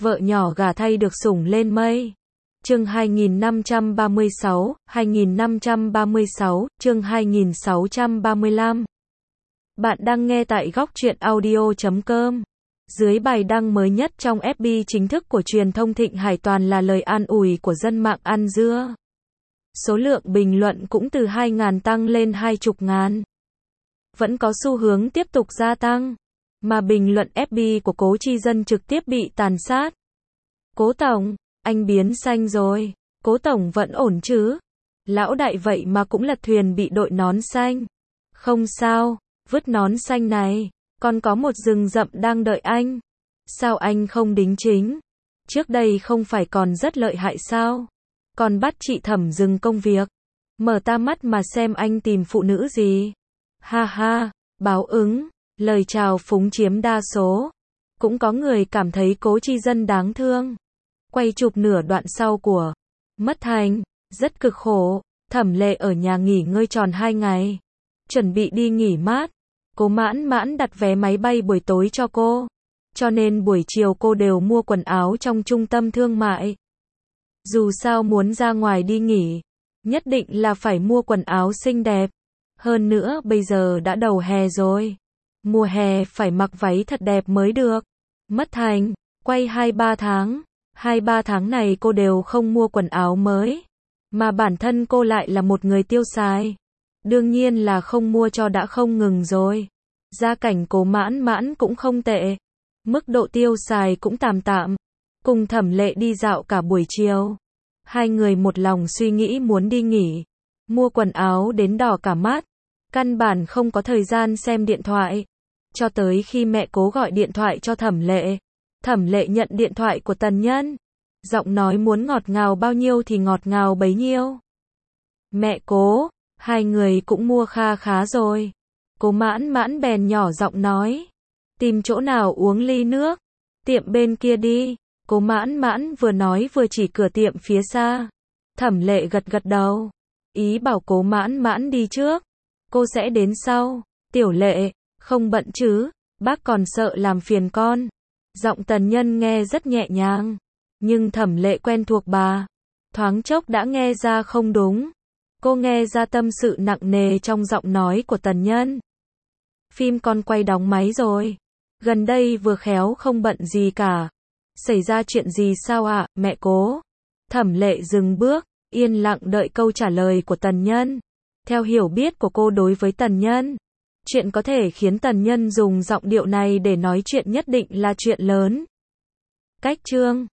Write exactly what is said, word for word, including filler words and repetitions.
Vợ nhỏ gả thay được sủng lên mây. Chương hai nghìn năm trăm ba mươi sáu, hai nghìn năm trăm ba mươi sáu, chương hai nghìn sáu trăm ba mươi lăm. Bạn đang nghe tại góc truyện audio chấm com. Dưới bài đăng mới nhất trong ép bê chính thức của truyền thông Thịnh Hải toàn là lời an ủi của dân mạng ăn dưa. Số lượng bình luận cũng từ hai ngàn tăng lên hai chục ngàn. Vẫn có xu hướng tiếp tục gia tăng. Mà bình luận ép bê của Cố Chi Dân trực tiếp bị tàn sát. Cố Tổng, anh biến xanh rồi. Cố Tổng vẫn ổn chứ? Lão đại vậy mà cũng lật thuyền bị đội nón xanh. Không sao, vứt nón xanh này. Còn có một rừng rậm đang đợi anh. Sao anh không đính chính? Trước đây không phải còn rất lợi hại sao? Còn bắt chị Thẩm dừng công việc. Mở ta mắt mà xem anh tìm phụ nữ gì. Ha ha, báo ứng, lời chào phúng chiếm đa số. Cũng có người cảm thấy Cố Chi Dân đáng thương. Quay chụp nửa đoạn sau của Mất Thành, rất cực khổ. Thẩm Lệ ở nhà nghỉ ngơi tròn hai ngày. Chuẩn bị đi nghỉ mát. Cố Mãn Mãn đặt vé máy bay buổi tối cho cô. Cho nên buổi chiều cô đều mua quần áo trong trung tâm thương mại. Dù sao muốn ra ngoài đi nghỉ, nhất định là phải mua quần áo xinh đẹp. Hơn nữa bây giờ đã đầu hè rồi. Mùa hè phải mặc váy thật đẹp mới được. Mất Thành, quay hai ba tháng. hai ba tháng này cô đều không mua quần áo mới. Mà bản thân cô lại là một người tiêu xài. Đương nhiên là không mua cho đã không ngừng rồi. Gia cảnh Cố Mãn Mãn cũng không tệ. Mức độ tiêu xài cũng tạm tạm. Cùng Thẩm Lệ đi dạo cả buổi chiều. Hai người một lòng suy nghĩ muốn đi nghỉ. Mua quần áo đến đỏ cả mắt. Căn bản không có thời gian xem điện thoại. Cho tới khi mẹ Cố gọi điện thoại cho Thẩm Lệ. Thẩm Lệ nhận điện thoại của Tần Nhân. Giọng nói muốn ngọt ngào bao nhiêu thì ngọt ngào bấy nhiêu. Mẹ Cố, hai người cũng mua kha khá rồi. Cố Mãn Mãn bèn nhỏ giọng nói. Tìm chỗ nào uống ly nước. Tiệm bên kia đi. Cố Mãn Mãn vừa nói vừa chỉ cửa tiệm phía xa. Thẩm Lệ gật gật đầu. Ý bảo Cố Mãn Mãn đi trước. Cô sẽ đến sau. Tiểu Lệ, không bận chứ, bác còn sợ làm phiền con. Giọng Tần Nhân nghe rất nhẹ nhàng. Nhưng Thẩm Lệ quen thuộc bà. Thoáng chốc đã nghe ra không đúng. Cô nghe ra tâm sự nặng nề trong giọng nói của Tần Nhân. Phim con quay đóng máy rồi. Gần đây vừa khéo không bận gì cả. Xảy ra chuyện gì sao ạ, à, mẹ Cố? Thẩm Lệ dừng bước, yên lặng đợi câu trả lời của Tần Nhân. Theo hiểu biết của cô đối với Tần Nhân, chuyện có thể khiến Tần Nhân dùng giọng điệu này để nói chuyện nhất định là chuyện lớn. Cách chương